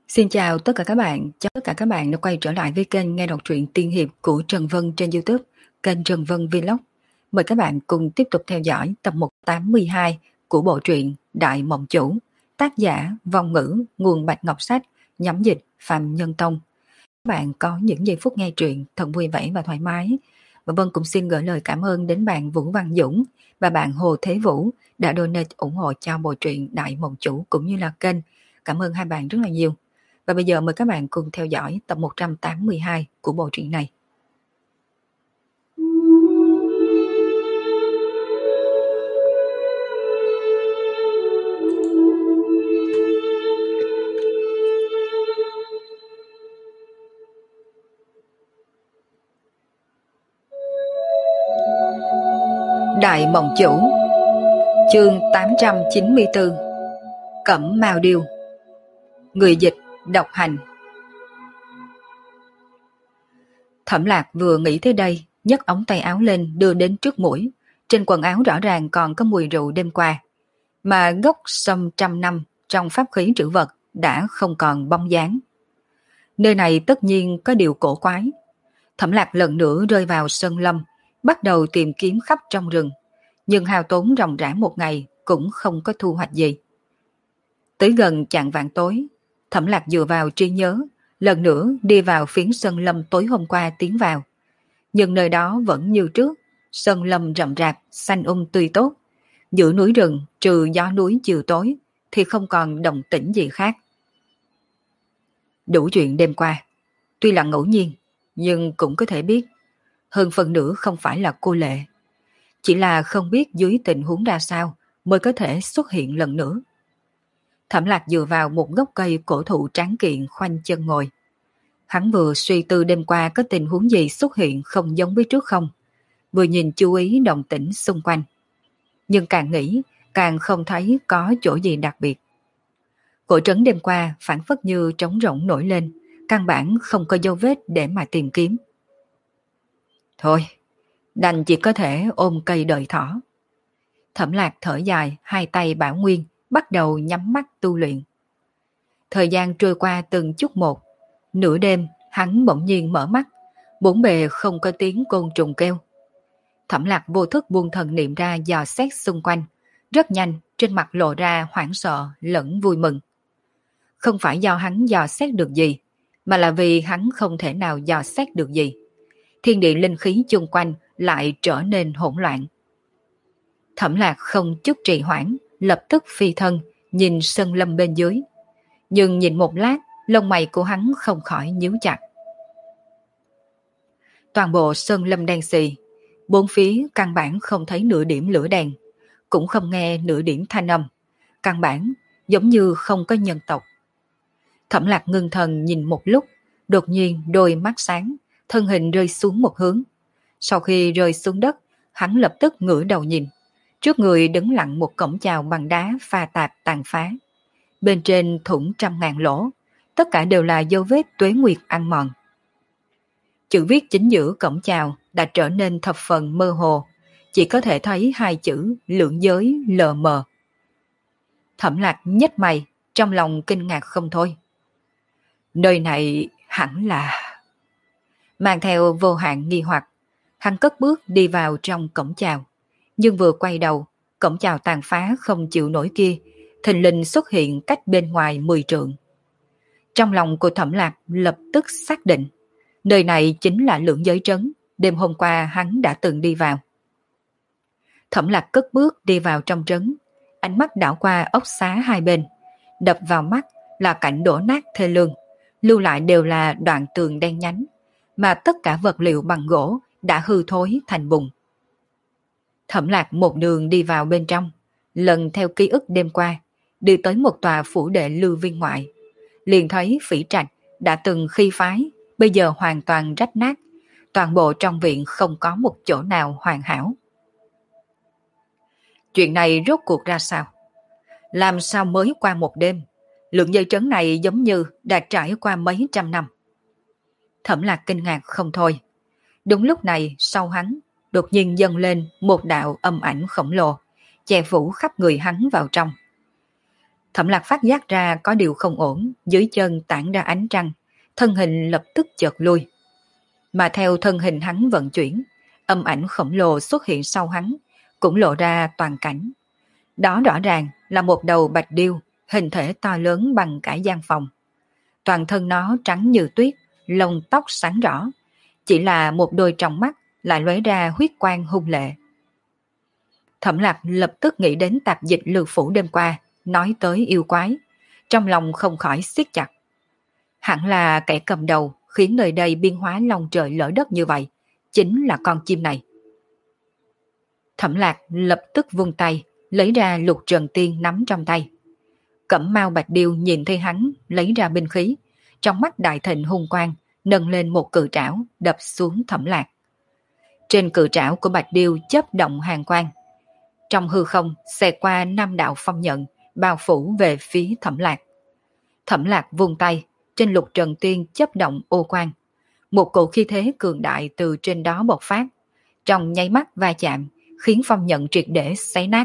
Xin chào tất cả các bạn, chào tất cả các bạn đã quay trở lại với kênh nghe đọc truyện tiên hiệp của Trần Vân trên YouTube, kênh Trần Vân Vlog. Mời các bạn cùng tiếp tục theo dõi tập 182 của bộ truyện Đại Mộng Chủ, tác giả Vong Ngữ, nguồn Bạch Ngọc Sách, nhóm dịch Phạm Nhân Tông. Các bạn có những giây phút nghe truyện thật vui vẻ và thoải mái. Và Vân cũng xin gửi lời cảm ơn đến bạn Vũ Văn Dũng và bạn Hồ Thế Vũ đã donate ủng hộ cho bộ truyện Đại Mộng Chủ cũng như là kênh. Cảm ơn hai bạn rất là nhiều. Và bây giờ mời các bạn cùng theo dõi tập 182 của bộ truyện này. Đại Mộng Chủ, chương 894, Cẩm Mao Điêu. Người dịch Độc Hành. Thẩm Lạc vừa nghĩ tới đây, nhấc ống tay áo lên đưa đến trước mũi. Trên quần áo rõ ràng còn có mùi rượu đêm qua, mà gốc sâm trăm năm trong pháp khí trữ vật đã không còn bóng dáng. Nơi này tất nhiên có điều cổ quái. Thẩm Lạc lần nữa rơi vào sơn lâm, bắt đầu tìm kiếm khắp trong rừng, nhưng hao tốn ròng rã một ngày cũng không có thu hoạch gì. Tới gần chạng vạng tối, Thẩm Lạc dựa vào trí nhớ, lần nữa đi vào phiến sơn lâm tối hôm qua tiến vào. Nhưng nơi đó vẫn như trước, sơn lâm rậm rạp, xanh tươi tốt. Giữa núi rừng, trừ gió núi chiều tối, thì không còn động tĩnh gì khác. Đủ chuyện đêm qua, tuy là ngẫu nhiên, nhưng cũng có thể biết, hơn phần nửa không phải là cô Lệ. Chỉ là không biết dưới tình huống ra sao mới có thể xuất hiện lần nữa. Thẩm Lạc dựa vào một gốc cây cổ thụ tráng kiện khoanh chân ngồi. Hắn vừa suy tư đêm qua có tình huống gì xuất hiện không giống với trước không, vừa nhìn chú ý động tĩnh xung quanh. Nhưng càng nghĩ, càng không thấy có chỗ gì đặc biệt. Cổ trấn đêm qua phản phất như trống rỗng nổi lên, căn bản không có dấu vết để mà tìm kiếm. Thôi, đành chỉ có thể ôm cây đợi thỏ. Thẩm Lạc thở dài, hai tay bảo nguyên, bắt đầu nhắm mắt tu luyện. Thời gian trôi qua từng chút một. Nửa đêm, hắn bỗng nhiên mở mắt, bốn bề không có tiếng côn trùng kêu. Thẩm Lạc vô thức buông thần niệm ra dò xét xung quanh. Rất nhanh, trên mặt lộ ra hoảng sợ lẫn vui mừng. Không phải do hắn dò xét được gì, mà là vì hắn không thể nào dò xét được gì. Thiên địa linh khí chung quanh lại trở nên hỗn loạn. Thẩm Lạc không chút trì hoãn, lập tức phi thân, nhìn sơn lâm bên dưới. Nhưng nhìn một lát, lông mày của hắn không khỏi nhíu chặt. Toàn bộ sơn lâm đen xì, bốn phía căn bản không thấy nửa điểm lửa đèn, cũng không nghe nửa điểm thanh âm, căn bản giống như không có nhân tộc. Thẩm Lạc ngưng thần nhìn một lúc, đột nhiên đôi mắt sáng, thân hình rơi xuống một hướng. Sau khi rơi xuống đất, hắn lập tức ngửa đầu nhìn. Trước người đứng lặng một cổng chào bằng đá pha tạp tàn phá. Bên trên thủng trăm ngàn lỗ, tất cả đều là dấu vết tuế nguyệt ăn mòn. Chữ viết chính giữa cổng chào đã trở nên thập phần mơ hồ, chỉ có thể thấy hai chữ lượng giới lờ mờ. Thẩm Lạc nhếch mày, trong lòng kinh ngạc không thôi. Nơi này hẳn là... Mang theo vô hạn nghi hoặc, hắn cất bước đi vào trong cổng chào. Nhưng vừa quay đầu, cổng chào tàn phá không chịu nổi kia, thình lình xuất hiện cách bên ngoài 10 trượng. Trong lòng của Thẩm Lạc lập tức xác định, nơi này chính là lượng giới trấn, đêm hôm qua hắn đã từng đi vào. Thẩm Lạc cất bước đi vào trong trấn, ánh mắt đảo qua ốc xá hai bên, đập vào mắt là cảnh đổ nát thê lương, lưu lại đều là đoạn tường đen nhánh, mà tất cả vật liệu bằng gỗ đã hư thối thành bùn. Thẩm Lạc một đường đi vào bên trong, lần theo ký ức đêm qua, đi tới một tòa phủ đệ lưu viên ngoại, liền thấy phỉ trạch đã từng khi phái, bây giờ hoàn toàn rách nát, toàn bộ trong viện không có một chỗ nào hoàn hảo. Chuyện này rốt cuộc ra sao? Làm sao mới qua một đêm, lượng dây trấn này giống như đã trải qua mấy trăm năm. Thẩm Lạc kinh ngạc không thôi. Đúng lúc này, sau hắn, đột nhiên dâng lên một đạo âm ảnh khổng lồ, che phủ khắp người hắn vào trong. Thẩm Lạc phát giác ra có điều không ổn, dưới chân tản ra ánh trăng, thân hình lập tức chợt lui. Mà theo thân hình hắn vận chuyển, âm ảnh khổng lồ xuất hiện sau hắn, cũng lộ ra toàn cảnh. Đó rõ ràng là một đầu bạch điêu, hình thể to lớn bằng cả gian phòng. Toàn thân nó trắng như tuyết, lông tóc sáng rõ, chỉ là một đôi tròng mắt lại lóe ra huyết quang hung lệ. Thẩm Lạc lập tức nghĩ đến tạp dịch lược phủ đêm qua, nói tới yêu quái, trong lòng không khỏi siết chặt. Hẳn là kẻ cầm đầu khiến nơi đây biên hóa long trời lỡ đất như vậy, chính là con chim này. Thẩm Lạc lập tức vung tay, lấy ra Lục Trần Tiên nắm trong tay. Cẩm Mao Bạch Điêu nhìn thấy hắn lấy ra binh khí, trong mắt đại thịnh hung quang, nâng lên một cự trảo đập xuống Thẩm Lạc. Trên cự trảo của Bạch Điêu chớp động hàn quang. Trong hư không xẹt qua 5 đạo phong nhận, bao phủ về phía Thẩm Lạc. Thẩm Lạc vung tay, trên Lục Trần Tiên chớp động ô quang. Một cổ khí thế cường đại từ trên đó bộc phát, trong nháy mắt va chạm, khiến phong nhận triệt để xé nát.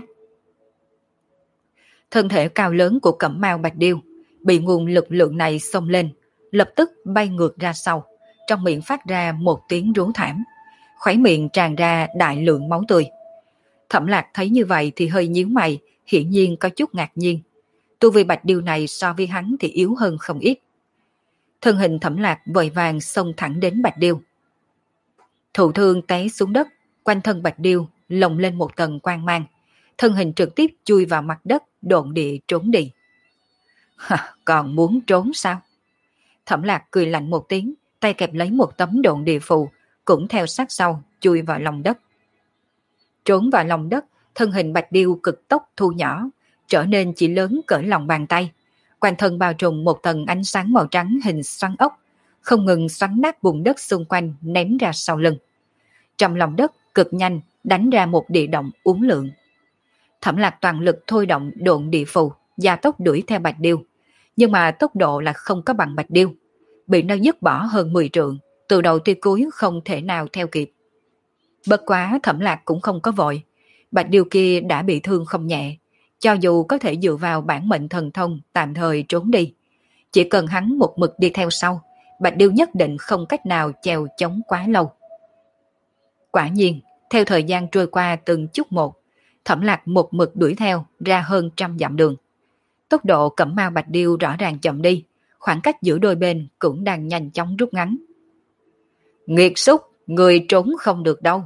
Thân thể cao lớn của Cẩm Mao Bạch Điêu bị nguồn lực lượng này xông lên, lập tức bay ngược ra sau, trong miệng phát ra một tiếng rú thảm, khóe miệng tràn ra đại lượng máu tươi. Thẩm Lạc thấy như vậy thì hơi nhíu mày, hiển nhiên có chút ngạc nhiên. Tu vi Bạch Điêu này so với hắn thì yếu hơn không ít. Thân hình Thẩm Lạc vội vàng xông thẳng đến Bạch Điêu. Thụ thương té xuống đất, quanh thân Bạch Điêu lồng lên một tầng quang mang, thân hình trực tiếp chui vào mặt đất, độn địa trốn đi. Còn muốn trốn sao? Thẩm Lạc cười lạnh một tiếng, tay kẹp lấy một tấm độn địa phù, cũng theo sát sau, chui vào lòng đất. Trốn vào lòng đất, thân hình Bạch Điêu cực tốc thu nhỏ, trở nên chỉ lớn cỡ lòng bàn tay. Quanh thân bao trùm một tầng ánh sáng màu trắng hình xoắn ốc, không ngừng xoắn nát bùn đất xung quanh ném ra sau lưng. Trong lòng đất cực nhanh đánh ra một địa động uốn lượn. Thẩm Lạc toàn lực thôi động độn địa phù, gia tốc đuổi theo Bạch Điêu, nhưng mà tốc độ là không có bằng Bạch Điêu, bị nó dứt bỏ hơn 10 trượng, từ đầu tới cuối không thể nào theo kịp. Bất quá Thẩm Lạc cũng không có vội, Bạch Điêu kia đã bị thương không nhẹ, cho dù có thể dựa vào bản mệnh thần thông tạm thời trốn đi, chỉ cần hắn một mực đi theo sau, Bạch Điêu nhất định không cách nào chèo chống quá lâu. Quả nhiên, theo thời gian trôi qua từng chút một, Thẩm Lạc một mực đuổi theo ra hơn 100 dặm đường. Tốc độ Cẩm Mao Bạch Điêu rõ ràng chậm đi, khoảng cách giữa đôi bên cũng đang nhanh chóng rút ngắn. Nghiệt xúc, người trốn không được đâu.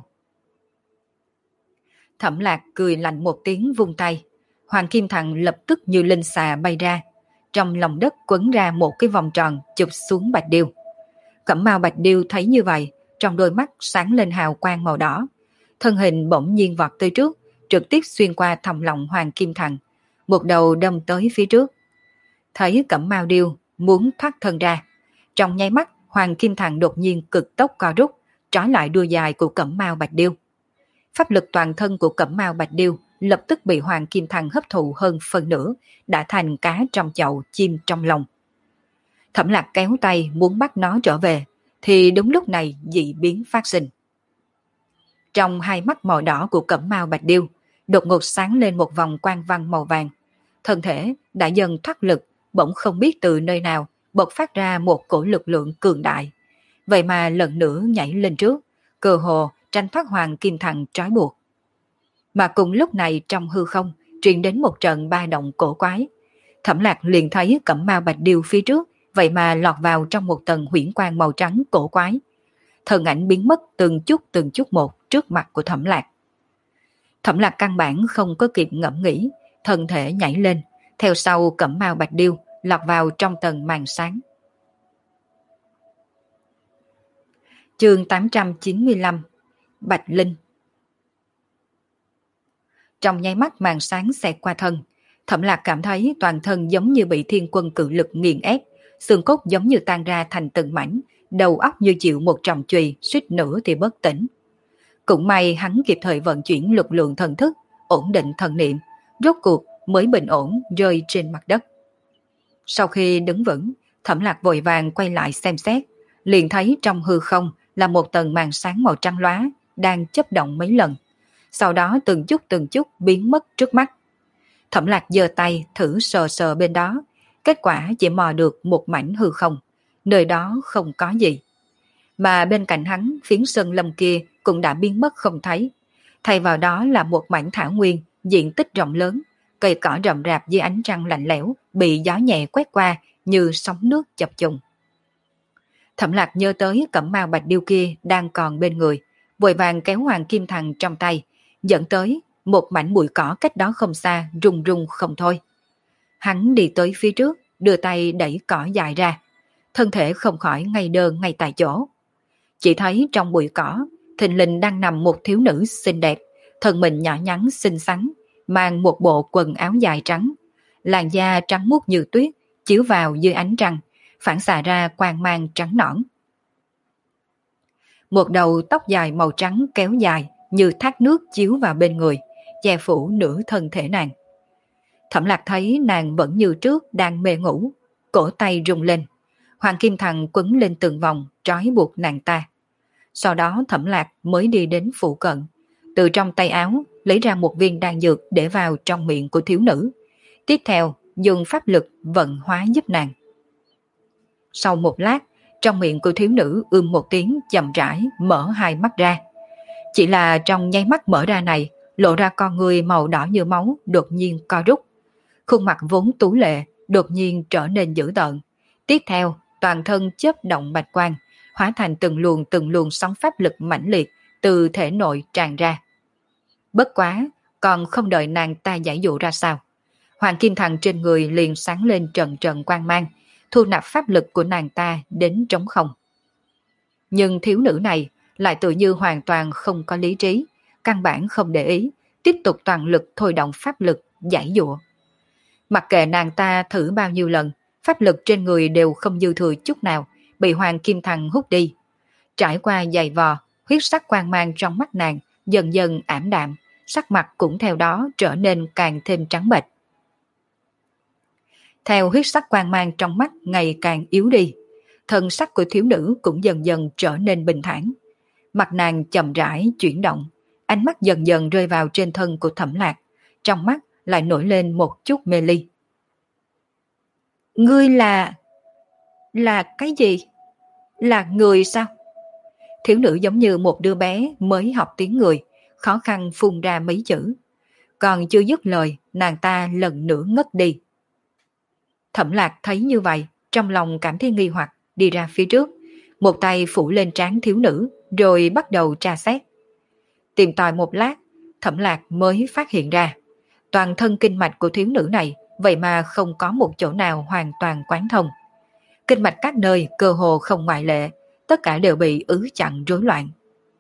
Thẩm Lạc cười lạnh một tiếng vung tay, Hoàng Kim Thằng lập tức như linh xà bay ra, trong lòng đất quấn ra một cái vòng tròn chụp xuống Bạch Điêu. Cẩm Mao Bạch Điêu thấy như vậy, trong đôi mắt sáng lên hào quang màu đỏ, thân hình bỗng nhiên vọt tới trước, trực tiếp xuyên qua thòng lọng Hoàng Kim Thằng, một đầu đâm tới phía trước. Thấy Cẩm Mao Điêu muốn thoát thân ra, trong nháy mắt Hoàng Kim Thằng đột nhiên cực tốc co rút, trói lại đuôi dài của Cẩm Mao Bạch Điêu. Pháp lực toàn thân của Cẩm Mao Bạch Điêu lập tức bị Hoàng Kim Thằng hấp thụ hơn phần nửa, đã thành cá trong chậu, chim trong lồng. Thẩm Lạc kéo tay muốn bắt nó trở về, thì đúng lúc này dị biến phát sinh. Trong hai mắt màu đỏ của Cẩm Mao Bạch Điêu đột ngột sáng lên một vòng quang văn màu vàng, thân thể đã dần thoát lực, bỗng không biết từ nơi nào bộc phát ra một cổ lực lượng cường đại, vậy mà lần nữa nhảy lên trước, cơ hồ tranh thoát Hoàng Kim Thằng trói buộc. Mà cùng lúc này trong hư không truyền đến một trận ba động cổ quái. Thẩm Lạc liền thấy Cẩm Mao Bạch Điêu phía trước vậy mà lọt vào trong một tầng huyễn quang màu trắng cổ quái. Thân ảnh biến mất từng chút một trước mặt của Thẩm Lạc. Thẩm Lạc căn bản không có kịp ngẫm nghĩ, thân thể nhảy lên, theo sau Cẩm Mao Bạch Điêu lọt vào trong tầng màn sáng. Chương 895 Bạch Linh. Trong nháy mắt màn sáng xẹt qua thân, Thẩm Lạc cảm thấy toàn thân giống như bị thiên quân cự lực nghiền ép, xương cốt giống như tan ra thành từng mảnh, đầu óc như chịu một trọng chùy, suýt nữa thì bất tỉnh. Cũng may hắn kịp thời vận chuyển lực lượng thần thức, ổn định thần niệm, rốt cuộc mới bình ổn rơi trên mặt đất. Sau khi đứng vững, Thẩm Lạc vội vàng quay lại xem xét, liền thấy trong hư không là một tầng màn sáng màu trắng lóa đang chớp động mấy lần, sau đó từng chút biến mất trước mắt. Thẩm Lạc giơ tay thử sờ sờ bên đó, kết quả chỉ mò được một mảnh hư không, nơi đó không có gì. Mà bên cạnh hắn, phiến sơn lâm kia cũng đã biến mất không thấy. Thay vào đó là một mảnh thảo nguyên, diện tích rộng lớn, cây cỏ rậm rạp dưới ánh trăng lạnh lẽo, bị gió nhẹ quét qua như sóng nước chập trùng. Thẩm Lạc nhớ tới cẩm mao bạch điêu kia đang còn bên người, vội vàng kéo Hoàng Kim Thằng trong tay, dẫn tới một mảnh bụi cỏ cách đó không xa, rung rung không thôi. Hắn đi tới phía trước, đưa tay đẩy cỏ dài ra, thân thể không khỏi ngay đơ ngay tại chỗ. Chỉ thấy trong bụi cỏ, thình lình đang nằm một thiếu nữ xinh đẹp, thân mình nhỏ nhắn xinh xắn, mang một bộ quần áo dài trắng, làn da trắng muốt như tuyết, chiếu vào dưới ánh trăng, phản xạ ra quang mang trắng nõn. Một đầu tóc dài màu trắng kéo dài như thác nước chiếu vào bên người, che phủ nửa thân thể nàng. Thẩm Lạc thấy nàng vẫn như trước đang mê ngủ, cổ tay rung lên, Hoàng Kim Thằng quấn lên từng vòng trói buộc nàng ta. Sau đó Thẩm Lạc mới đi đến phụ cận, từ trong tay áo lấy ra một viên đan dược để vào trong miệng của thiếu nữ. Tiếp theo dùng pháp lực vận hóa giúp nàng. Sau một lát, trong miệng của thiếu nữ một tiếng chậm rãi mở hai mắt ra. Chỉ là trong nháy mắt mở ra này, lộ ra con người màu đỏ như máu đột nhiên co rút. Khuôn mặt vốn tú lệ đột nhiên trở nên dữ tợn. Tiếp theo, toàn thân chớp động bạch quang, hóa thành từng luồng sóng pháp lực mãnh liệt từ thể nội tràn ra. Bất quá, còn không đợi nàng ta giải dụ ra sao, Hoàng Kim Thằng trên người liền sáng lên trận trận quang mang, thu nạp pháp lực của nàng ta đến trống không. Nhưng thiếu nữ này lại tự như hoàn toàn không có lý trí, căn bản không để ý, tiếp tục toàn lực thôi động pháp lực giải dụa. Mặc kệ nàng ta thử bao nhiêu lần, pháp lực trên người đều không dư thừa chút nào, bị Hoàng Kim Thằng hút đi. Trải qua giày vò, huyết sắc quang mang trong mắt nàng dần dần ảm đạm, sắc mặt cũng theo đó trở nên càng thêm trắng bệch. Theo huyết sắc quang mang trong mắt ngày càng yếu đi, thân sắc của thiếu nữ cũng dần dần trở nên bình thản. Mặt nàng chậm rãi chuyển động, ánh mắt dần dần rơi vào trên thân của Thẩm Lạc, trong mắt lại nổi lên một chút mê ly. Ngươi là cái gì? Là người sao? Thiếu nữ giống như một đứa bé mới học tiếng người, khó khăn phun ra mấy chữ. Còn chưa dứt lời, nàng ta lần nữa ngất đi. Thẩm Lạc thấy như vậy, trong lòng cảm thấy nghi hoặc, đi ra phía trước, một tay phủ lên trán thiếu nữ, rồi bắt đầu tra xét. Tìm tòi một lát, Thẩm Lạc mới phát hiện ra, toàn thân kinh mạch của thiếu nữ này vậy mà không có một chỗ nào hoàn toàn quán thông. Kinh mạch các nơi cơ hồ không ngoại lệ, tất cả đều bị ứ chặn rối loạn.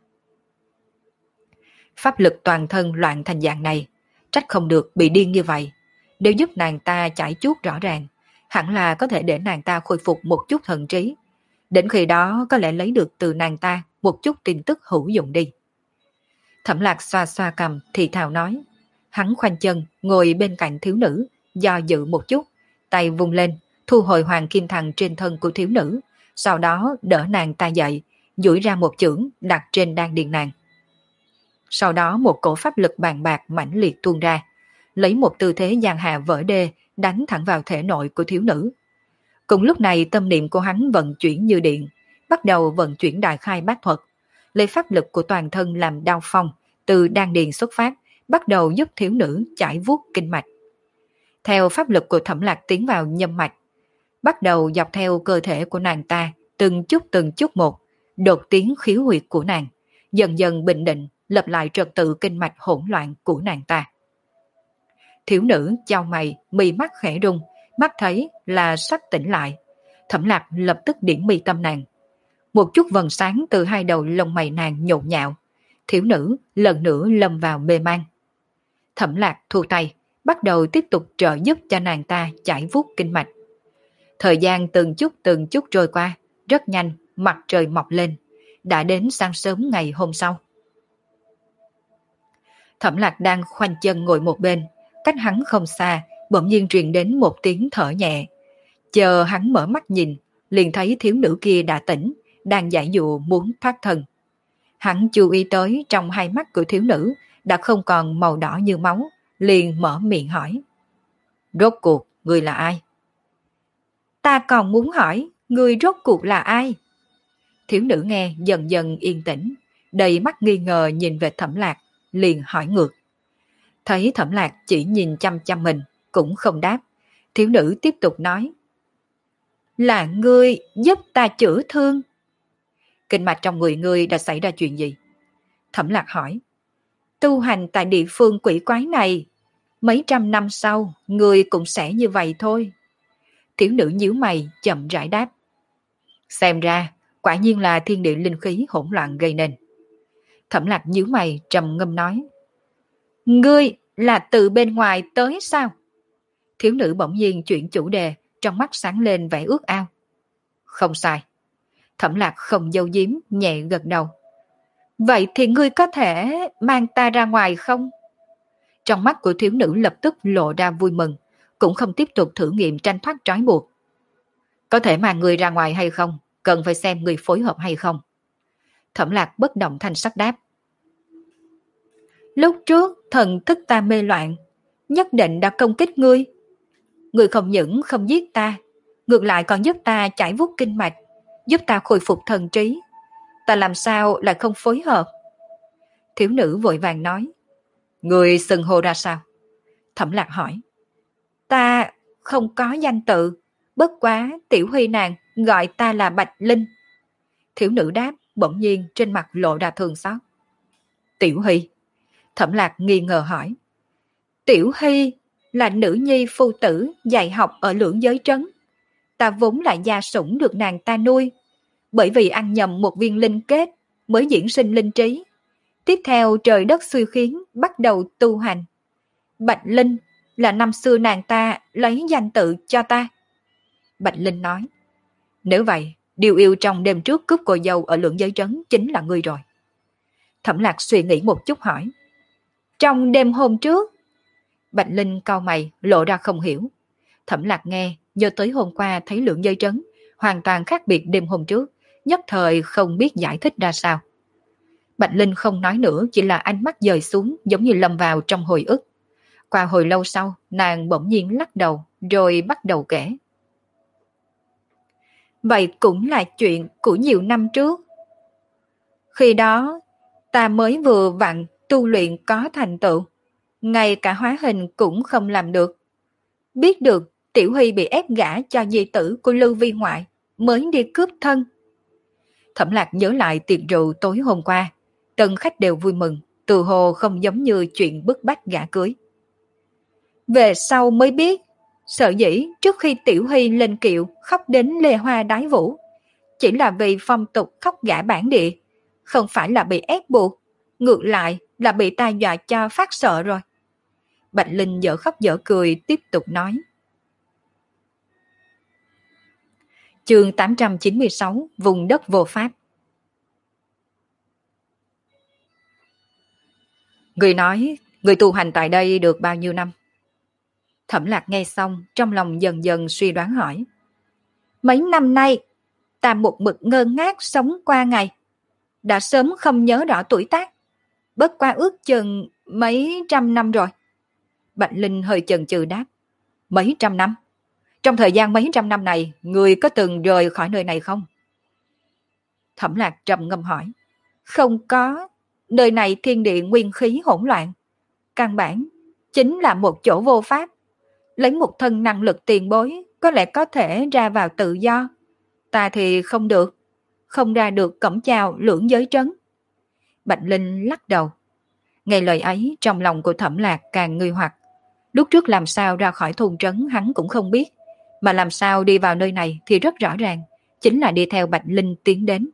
Pháp lực toàn thân loạn thành dạng này, trách không được bị điên như vậy. Nếu giúp nàng ta chải chuốt rõ ràng, hẳn là có thể để nàng ta khôi phục một chút thần trí. Đến khi đó có lẽ lấy được từ nàng ta một chút tin tức hữu dụng đi. Thẩm Lạc xoa xoa cằm thì thào nói. Hắn khoanh chân ngồi bên cạnh thiếu nữ, do dự một chút, tay vung lên, thu hồi Hoàng Kim Thằng trên thân của thiếu nữ, sau đó đỡ nàng ta dậy, duỗi ra một chưởng đặt trên đan điền nàng. Sau đó một cổ pháp lực bàn bạc mãnh liệt tuôn ra, lấy một tư thế giang hà vỡ đê đánh thẳng vào thể nội của thiếu nữ. Cùng lúc này tâm niệm của hắn vận chuyển như điện, bắt đầu vận chuyển đại khai bát thuật, lấy pháp lực của toàn thân làm đao phong, từ đan điền xuất phát, bắt đầu giúp thiếu nữ chải vuốt kinh mạch. Theo pháp lực của Thẩm Lạc tiến vào nhâm mạch, bắt đầu dọc theo cơ thể của nàng ta, từng chút một, đột tiến khiếu huyệt của nàng, dần dần bình định, lập lại trật tự kinh mạch hỗn loạn của nàng ta. Thiếu nữ chau mày, mì mắt khẽ rung, mắt thấy là sắp tỉnh lại. Thẩm Lạc lập tức điểm mi tâm nàng. Một chút vầng sáng từ hai đầu lông mày nàng nhộn nhạo. Thiếu nữ lần nữa lâm vào mê man. Thẩm Lạc thu tay, bắt đầu tiếp tục trợ giúp cho nàng ta chải vuốt kinh mạch. Thời gian từng chút trôi qua, rất nhanh, mặt trời mọc lên. Đã đến sáng sớm ngày hôm sau. Thẩm Lạc đang khoanh chân ngồi một bên, cách hắn không xa, bỗng nhiên truyền đến một tiếng thở nhẹ. Chờ hắn mở mắt nhìn, liền thấy thiếu nữ kia đã tỉnh, đang giãy dụa muốn thoát thân. Hắn chú ý tới trong hai mắt của thiếu nữ đã không còn màu đỏ như máu, liền mở miệng hỏi. Rốt cuộc, ngươi là ai? Ta còn muốn hỏi, ngươi rốt cuộc là ai? Thiếu nữ nghe dần dần yên tĩnh, đầy mắt nghi ngờ nhìn về Thẩm Lạc, liền hỏi ngược. Thấy Thẩm Lạc chỉ nhìn chăm chăm mình, cũng không đáp. Thiếu nữ tiếp tục nói. Là ngươi giúp ta chữa thương. Kinh mạch trong người ngươi đã xảy ra chuyện gì? Thẩm Lạc hỏi. Tu hành tại địa phương quỷ quái này, mấy trăm năm sau, ngươi cũng sẽ như vậy thôi. Thiếu nữ nhíu mày, chậm rãi đáp. Xem ra, quả nhiên là thiên địa linh khí hỗn loạn gây nên. Thẩm Lạc nhíu mày, trầm ngâm nói. Ngươi là từ bên ngoài tới sao? Thiếu nữ bỗng nhiên chuyển chủ đề, trong mắt sáng lên vẻ ước ao. Không sai. Thẩm Lạc không giấu giếm, nhẹ gật đầu. Vậy thì ngươi có thể mang ta ra ngoài không? Trong mắt của thiếu nữ lập tức lộ ra vui mừng, cũng không tiếp tục thử nghiệm tranh thoát trói buộc. Có thể mang người ra ngoài hay không, cần phải xem người phối hợp hay không. Thẩm Lạc bất động thanh sắc đáp. Lúc trước thần thức ta mê loạn, nhất định đã công kích ngươi. Ngươi không những không giết ta, ngược lại còn giúp ta chải vuốt kinh mạch, giúp ta khôi phục thần trí. Ta làm sao lại không phối hợp? Thiếu nữ vội vàng nói. Ngươi xưng hô ra sao? Thẩm Lạc hỏi. Ta không có danh tự, bất quá Tiểu Huy nàng gọi ta là Bạch Linh. Thiếu nữ đáp, bỗng nhiên trên mặt lộ ra thương xót. Tiểu Huy? Thẩm Lạc nghi ngờ hỏi. Tiểu Huy là nữ nhi phu tử dạy học ở Lưỡng Giới Trấn. Ta vốn là gia sủng được nàng ta nuôi, bởi vì ăn nhầm một viên linh kết mới diễn sinh linh trí. Tiếp theo trời đất xui khiến bắt đầu tu hành. Bạch Linh là năm xưa nàng ta lấy danh tự cho ta. Bạch Linh nói. Nếu vậy, điều yêu trong đêm trước cướp cô dâu ở Lưỡng Giới Trấn chính là ngươi rồi. Thẩm Lạc suy nghĩ một chút hỏi. Trong đêm hôm trước? Bạch Linh cau mày, lộ ra không hiểu. Thẩm Lạc nghe, nhớ tới hôm qua thấy Lưỡng Giới Trấn, hoàn toàn khác biệt đêm hôm trước, nhất thời không biết giải thích ra sao. Bạch Linh không nói nữa, chỉ là ánh mắt dời xuống giống như lâm vào trong hồi ức. Qua hồi lâu sau, nàng bỗng nhiên lắc đầu, rồi bắt đầu kể. Vậy cũng là chuyện của nhiều năm trước. Khi đó, ta mới vừa vặn tu luyện có thành tựu, ngay cả hóa hình cũng không làm được. Biết được Tiểu Huy bị ép gả cho di tử của Lưu Vi ngoại, mới đi cướp thân. Thẩm Lạc nhớ lại tiệc rượu tối hôm qua, tân khách đều vui mừng, từ hồ không giống như chuyện bức bách gả cưới. Về sau mới biết, sợ dĩ trước khi Tiểu Huy lên kiệu khóc đến lê hoa đái vũ, chỉ là vì phong tục khóc gả bản địa, không phải là bị ép buộc, ngược lại là bị ta dọa cho phát sợ rồi. Bạch Linh dở khóc dở cười tiếp tục nói. Chương 896, vùng đất vô pháp. Người nói, người tu hành tại đây được bao nhiêu năm? Thẩm Lạc nghe xong, trong lòng dần dần suy đoán hỏi. Mấy năm nay, ta một mực ngơ ngác sống qua ngày, đã sớm không nhớ rõ tuổi tác, bất qua ước chừng mấy trăm năm rồi. Bạch Linh hơi chần chừ đáp. Mấy trăm năm? Trong thời gian mấy trăm năm này, người có từng rời khỏi nơi này không? Thẩm Lạc trầm ngâm hỏi. Không có, nơi này thiên địa nguyên khí hỗn loạn. Căn bản, chính là một chỗ vô pháp. Lấy một thân năng lực tiền bối, có lẽ có thể ra vào tự do. Ta thì không được, không ra được cổng chào Lưỡng Giới Trấn. Bạch Linh lắc đầu. Nghe lời ấy, trong lòng của Thẩm Lạc càng nghi hoặc. Lúc trước làm sao ra khỏi thôn trấn hắn cũng không biết, mà làm sao đi vào nơi này thì rất rõ ràng, chính là đi theo Bạch Linh tiến đến.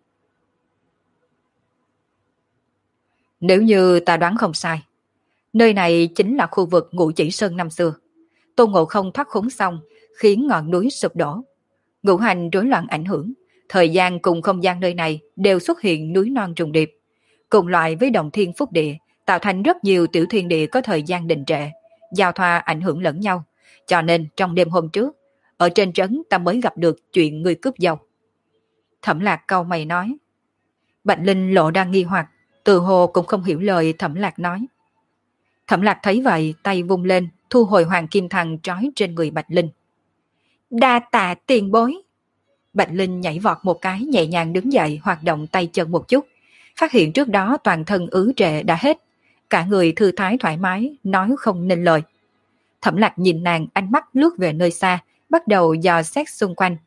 Nếu như ta đoán không sai, nơi này chính là khu vực Ngũ Chỉ Sơn năm xưa. Tôn Ngộ Không thoát khốn xong, khiến ngọn núi sụp đổ. Ngũ hành rối loạn ảnh hưởng, thời gian cùng không gian nơi này đều xuất hiện núi non trùng điệp. Cùng loại với đồng thiên phúc địa, tạo thành rất nhiều tiểu thiên địa có thời gian đình trệ, giao thoa ảnh hưởng lẫn nhau. Cho nên trong đêm hôm trước, ở trên trấn ta mới gặp được chuyện người cướp dâu. Thẩm Lạc cau mày nói. Bạch Linh lộ ra nghi hoặc, từ hồ cũng không hiểu lời Thẩm Lạc nói. Thẩm Lạc thấy vậy, tay vung lên, thu hồi hoàng kim thằng trói trên người Bạch Linh. Đa tạ tiền bối. Bạch Linh nhảy vọt một cái, nhẹ nhàng đứng dậy, hoạt động tay chân một chút. Phát hiện trước đó toàn thân ứ trệ đã hết. Cả người thư thái thoải mái, nói không nên lời. Thẩm Lạc nhìn nàng, ánh mắt lướt về nơi xa, bắt đầu dò xét xung quanh.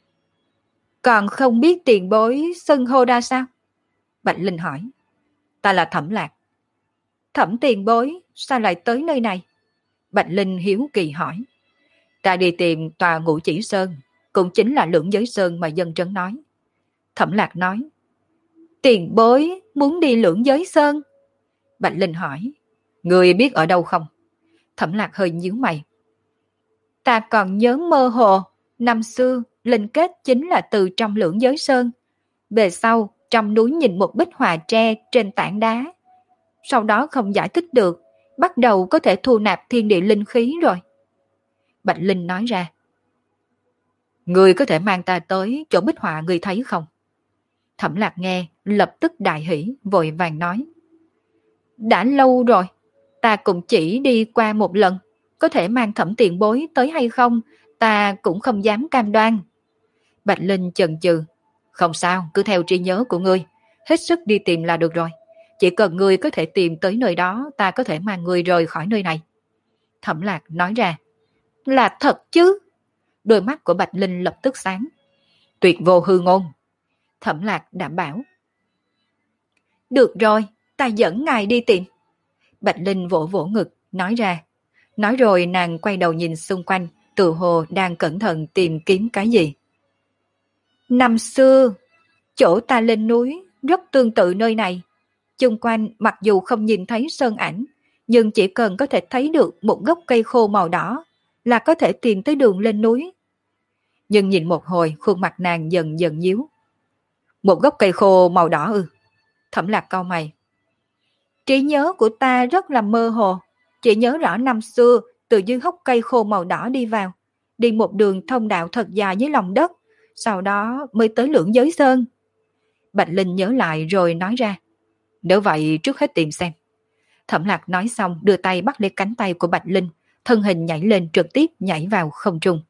Còn không biết tiền bối xưng hô ra sao? Bạch Linh hỏi. Ta là Thẩm Lạc. Thẩm tiền bối, sao lại tới nơi này? Bạch Linh hiếu kỳ hỏi. Ta đi tìm tòa Ngũ Chỉ Sơn, cũng chính là Lưỡng Giới Sơn mà dân trấn nói. Thẩm Lạc nói. Tiền bối muốn đi Lưỡng Giới Sơn? Bạch Linh hỏi. Người biết ở đâu không? Thẩm Lạc hơi nhíu mày. Ta còn nhớ mơ hồ, năm xưa linh kết chính là từ trong Lưỡng Giới Sơn. Về sau, trong núi nhìn một bích họa tre trên tảng đá. Sau đó không giải thích được, bắt đầu có thể thu nạp thiên địa linh khí rồi. Bạch Linh nói ra. Người có thể mang ta tới chỗ bích họa người thấy không? Thẩm Lạc nghe, lập tức đại hỉ, vội vàng nói. Đã lâu rồi, ta cũng chỉ đi qua một lần, có thể mang Thẩm tiền bối tới hay không, ta cũng không dám cam đoan. Bạch Linh chần chừ. Không sao, cứ theo trí nhớ của ngươi, hết sức đi tìm là được rồi. Chỉ cần ngươi có thể tìm tới nơi đó, ta có thể mang ngươi rời khỏi nơi này. Thẩm Lạc nói ra. Là thật chứ? Đôi mắt của Bạch Linh lập tức sáng. Tuyệt vô hư ngôn. Thẩm Lạc đảm bảo. Được rồi, ta dẫn ngài đi tìm. Bạch Linh vỗ vỗ ngực, nói ra. Nói rồi nàng quay đầu nhìn xung quanh, tự hồ đang cẩn thận tìm kiếm cái gì. Năm xưa, chỗ ta lên núi rất tương tự nơi này. Chung quanh mặc dù không nhìn thấy sơn ảnh, nhưng chỉ cần có thể thấy được một gốc cây khô màu đỏ là có thể tìm tới đường lên núi. Nhưng nhìn một hồi, khuôn mặt nàng dần dần nhíu. Một gốc cây khô màu đỏ ư? Thẩm Lạc cau mày. Trí nhớ của ta rất là mơ hồ, chỉ nhớ rõ năm xưa từ dưới hốc cây khô màu đỏ đi vào, đi một đường thông đạo thật dài dưới lòng đất, sau đó mới tới Lưỡng Giới Sơn. Bạch Linh nhớ lại rồi nói ra. Nếu vậy trước hết tìm xem. Thẩm Lạc nói xong đưa tay bắt lấy cánh tay của Bạch Linh, thân hình nhảy lên trực tiếp nhảy vào không trung.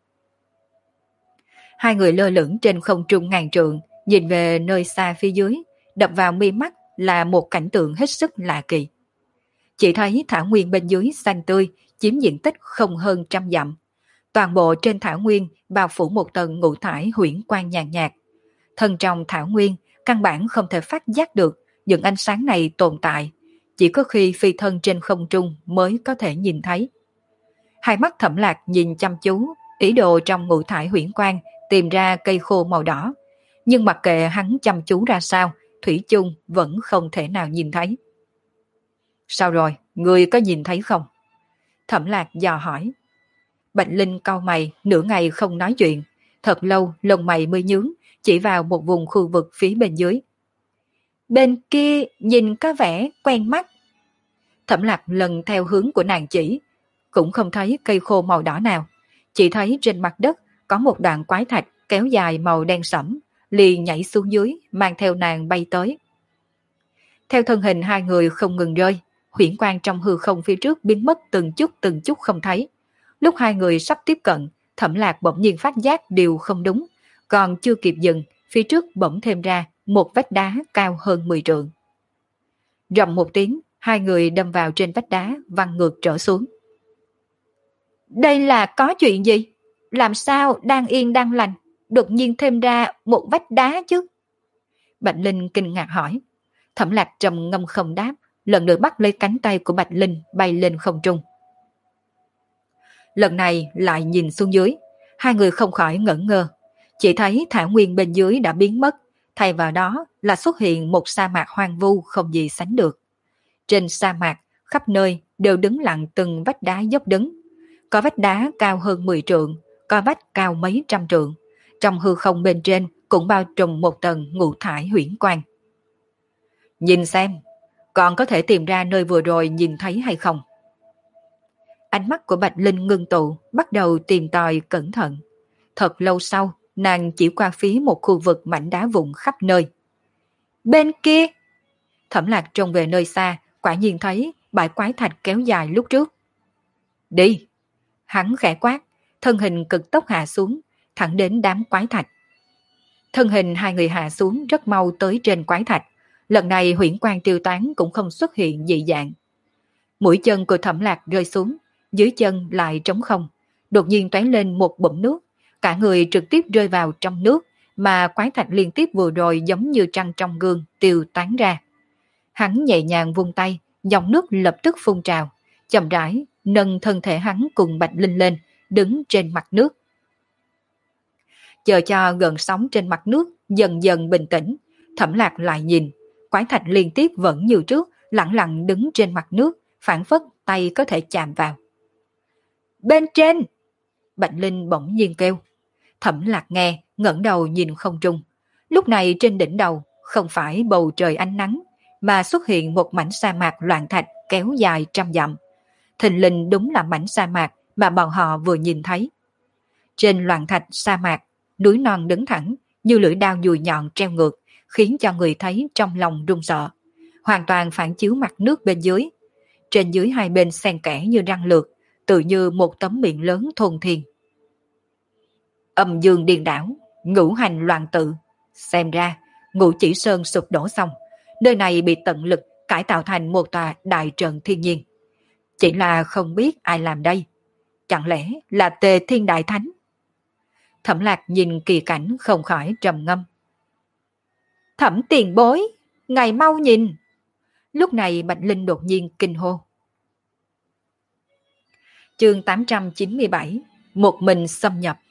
Hai người lơ lửng trên không trung ngàn trượng, nhìn về nơi xa phía dưới, đập vào mi mắt là một cảnh tượng hết sức lạ kỳ. Chỉ thấy thảo nguyên bên dưới xanh tươi, chiếm diện tích không hơn 100 dặm. Toàn bộ trên thảo nguyên bao phủ một tầng ngũ thải huyễn quang nhàn nhạt. Thân trong thảo nguyên, căn bản không thể phát giác được những ánh sáng này tồn tại, chỉ có khi phi thân trên không trung mới có thể nhìn thấy. Hai mắt Thẩm Lạc nhìn chăm chú, ý đồ trong ngũ thải huyễn quang tìm ra cây khô màu đỏ, nhưng mặc kệ hắn chăm chú ra sao, thủy chung vẫn không thể nào nhìn thấy. Sao rồi, người có nhìn thấy không? Thẩm Lạc dò hỏi. Bạch Linh cau mày, nửa ngày không nói chuyện, thật lâu lông mày mới nhướng, chỉ vào một vùng khu vực phía bên dưới. Bên kia nhìn có vẻ quen mắt. Thẩm Lạc lần theo hướng của nàng chỉ, cũng không thấy cây khô màu đỏ nào, chỉ thấy trên mặt đất có một đoạn quái thạch kéo dài màu đen sẫm, liền nhảy xuống dưới, mang theo nàng bay tới. Theo thân hình hai người không ngừng rơi, huyễn quang trong hư không phía trước biến mất từng chút không thấy. Lúc hai người sắp tiếp cận, Thẩm Lạc bỗng nhiên phát giác điều không đúng, còn chưa kịp dừng, phía trước bỗng thêm ra một vách đá cao hơn 10 trượng. Rầm một tiếng, hai người đâm vào trên vách đá, văng ngược trở xuống. Đây là có chuyện gì? Làm sao đang yên đang lành, đột nhiên thêm ra một vách đá chứ? Bạch Linh kinh ngạc hỏi. Thẩm Lạc trầm ngâm không đáp, lần nữa bắt lấy cánh tay của Bạch Linh bay lên không trung. Lần này lại nhìn xuống dưới, hai người không khỏi ngẩn ngơ, chỉ thấy thảo nguyên bên dưới đã biến mất, thay vào đó là xuất hiện một sa mạc hoang vu không gì sánh được. Trên sa mạc, khắp nơi đều đứng lặng từng vách đá dốc đứng, có vách đá cao hơn 10 trượng, có vách cao mấy trăm trượng, trong hư không bên trên cũng bao trùm một tầng ngũ thải huyễn quang. Nhìn xem, còn có thể tìm ra nơi vừa rồi nhìn thấy hay không? Ánh mắt của Bạch Linh ngưng tụ, bắt đầu tìm tòi cẩn thận. Thật lâu sau, nàng chỉ qua phía một khu vực mảnh đá vụn khắp nơi. Bên kia! Thẩm Lạc trông về nơi xa, quả nhiên thấy bãi quái thạch kéo dài lúc trước. Đi! Hắn khẽ quát, thân hình cực tốc hạ xuống, thẳng đến đám quái thạch. Thân hình hai người hạ xuống rất mau tới trên quái thạch. Lần này huyễn quang tiêu tán cũng không xuất hiện dị dạng. Mũi chân của Thẩm Lạc rơi xuống, dưới chân lại trống không. Đột nhiên toán lên một bụng nước, cả người trực tiếp rơi vào trong nước, mà quái thạch liên tiếp vừa rồi giống như trăng trong gương tiêu tán ra. Hắn nhẹ nhàng vung tay, dòng nước lập tức phun trào, chậm rãi nâng thân thể hắn cùng Bạch Linh lên, đứng trên mặt nước. Chờ cho gợn sóng trên mặt nước dần dần bình tĩnh, Thẩm Lạc lại nhìn, quái thạch liên tiếp vẫn như trước, lặng lặng đứng trên mặt nước, phản phất tay có thể chạm vào. Bên trên! Bạch Linh bỗng nhiên kêu. Thẩm Lạc nghe, ngẩng đầu nhìn không trung. Lúc này trên đỉnh đầu không phải bầu trời ánh nắng, mà xuất hiện một mảnh sa mạc loạn thạch kéo dài trăm dặm. Thình lình đúng là mảnh sa mạc mà bọn họ vừa nhìn thấy. Trên loạn thạch sa mạc, núi non đứng thẳng như lưỡi dao dùi nhọn treo ngược, khiến cho người thấy trong lòng run sợ. Hoàn toàn phản chiếu mặt nước bên dưới. Trên dưới hai bên xen kẽ như răng lược, tự như một tấm miệng lớn thôn thiên. Âm dương điên đảo, ngũ hành loạn tự. Xem ra, Ngũ Chỉ Sơn sụp đổ xong, nơi này bị tận lực cải tạo thành một tòa đại trận thiên nhiên. Chỉ là không biết ai làm đây. Chẳng lẽ là Tề Thiên Đại Thánh? Thẩm Lạc nhìn kỳ cảnh không khỏi trầm ngâm. Thẩm tiền bối, ngài mau nhìn. Lúc này Bạch Linh đột nhiên kinh hô. Chương 897, một mình xâm nhập.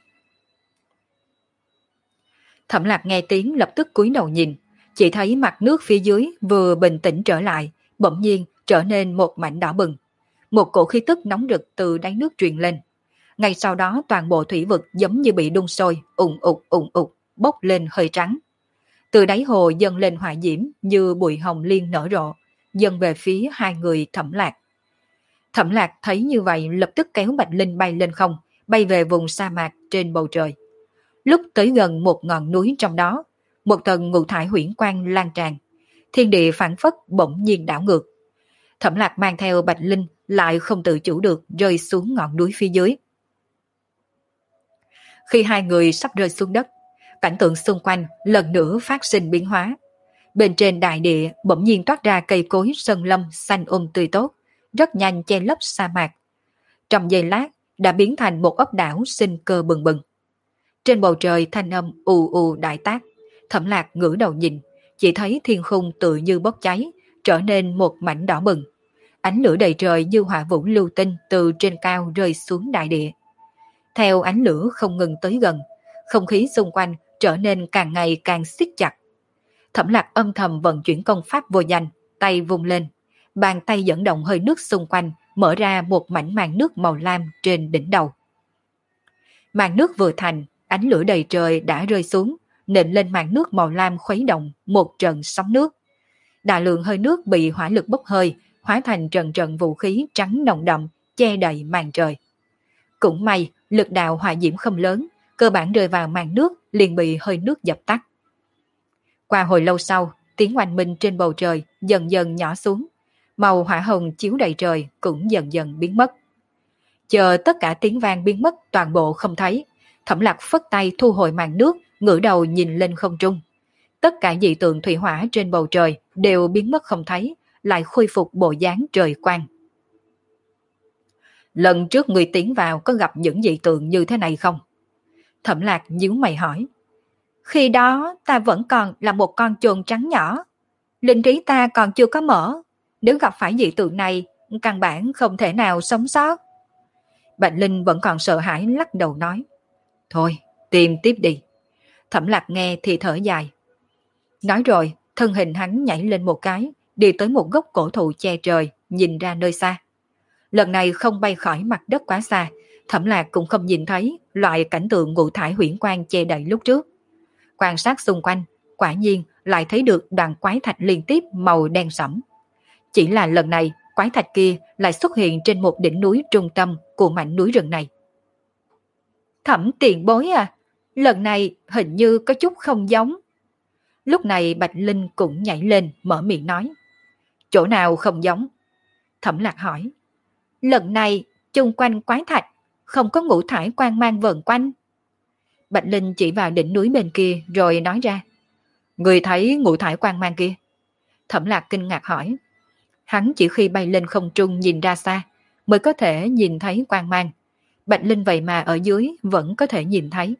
Thẩm Lạc nghe tiếng lập tức cúi đầu nhìn, chỉ thấy mặt nước phía dưới vừa bình tĩnh trở lại, bỗng nhiên trở nên một mảnh đỏ bừng. Một cổ khí tức nóng rực từ đáy nước truyền lên. Ngay sau đó toàn bộ thủy vực giống như bị đun sôi, ùng ục, bốc lên hơi trắng. Từ đáy hồ dâng lên hỏa diễm như bụi hồng liên nở rộ, dâng về phía hai người Thẩm Lạc. Thẩm Lạc thấy như vậy lập tức kéo Bạch Linh bay lên không, bay về vùng sa mạc trên bầu trời. Lúc tới gần một ngọn núi trong đó, một tầng ngũ thải huyễn quang lan tràn. Thiên địa phản phất bỗng nhiên đảo ngược. Thẩm Lạc mang theo Bạch Linh lại không tự chủ được rơi xuống ngọn núi phía dưới. Khi hai người sắp rơi xuống đất, cảnh tượng xung quanh lần nữa phát sinh biến hóa. Bên trên đại địa bỗng nhiên toát ra cây cối sơn lâm xanh tươi tốt, rất nhanh che lấp sa mạc. Trong giây lát đã biến thành một ốc đảo sinh cơ bừng bừng. Trên bầu trời thanh âm ù ù đại tác. Thẩm Lạc ngửa đầu nhìn, chỉ thấy thiên khung tự như bốc cháy, trở nên một mảnh đỏ bừng. Ánh lửa đầy trời như hỏa vũ lưu tinh từ trên cao rơi xuống đại địa. Theo ánh lửa không ngừng tới gần, không khí xung quanh trở nên càng ngày càng siết chặt. Thẩm Lạc âm thầm vận chuyển công pháp vô danh, tay vung lên, bàn tay dẫn động hơi nước xung quanh, mở ra một mảnh màn nước màu lam trên đỉnh đầu. Màn nước vừa thành, ánh lửa đầy trời đã rơi xuống, nện lên màn nước màu lam khuấy động một trận sóng nước. Đại lượng hơi nước bị hỏa lực bốc hơi, hóa thành trận trận vũ khí trắng nồng đậm, che đậy màn trời. Cũng may, lực đạo hỏa diễm không lớn, cơ bản rơi vào màn nước liền bị hơi nước dập tắt. Qua hồi lâu sau, tiếng oanh minh trên bầu trời dần dần nhỏ xuống, màu hỏa hồng chiếu đầy trời cũng dần dần biến mất. Chờ tất cả tiếng vang biến mất toàn bộ không thấy, Thẩm Lạc phất tay thu hồi màn nước, ngửa đầu nhìn lên không trung. Tất cả dị tượng thủy hỏa trên bầu trời đều biến mất không thấy, lại khôi phục bộ dáng trời quang. Lần trước người tiến vào có gặp những dị tượng như thế này không? Thẩm Lạc nhíu mày hỏi. Khi đó ta vẫn còn là một con chồn trắng nhỏ. Linh trí ta còn chưa có mở. Nếu gặp phải dị tượng này, căn bản không thể nào sống sót. Bạch Linh vẫn còn sợ hãi lắc đầu nói. Thôi, tìm tiếp đi. Thẩm Lạc nghe thì thở dài. Nói rồi, thân hình hắn nhảy lên một cái, đi tới một gốc cổ thụ che trời, nhìn ra nơi xa. Lần này không bay khỏi mặt đất quá xa, Thẩm Lạc cũng không nhìn thấy loại cảnh tượng ngũ thải huyễn quang che đậy lúc trước. Quan sát xung quanh, quả nhiên lại thấy được đoàn quái thạch liên tiếp màu đen sẫm. Chỉ là lần này, quái thạch kia lại xuất hiện trên một đỉnh núi trung tâm của mảnh núi rừng này. Thẩm tiền bối à, lần này hình như có chút không giống. Lúc này Bạch Linh cũng nhảy lên mở miệng nói. Chỗ nào không giống? Thẩm Lạc hỏi. Lần này, chung quanh quái thạch, không có ngũ thải quang mang vần quanh. Bạch Linh chỉ vào đỉnh núi bên kia rồi nói ra. Người thấy ngũ thải quang mang kia? Thẩm Lạc kinh ngạc hỏi. Hắn chỉ khi bay lên không trung nhìn ra xa, mới có thể nhìn thấy quang mang. Bạch Linh vậy mà ở dưới vẫn có thể nhìn thấy.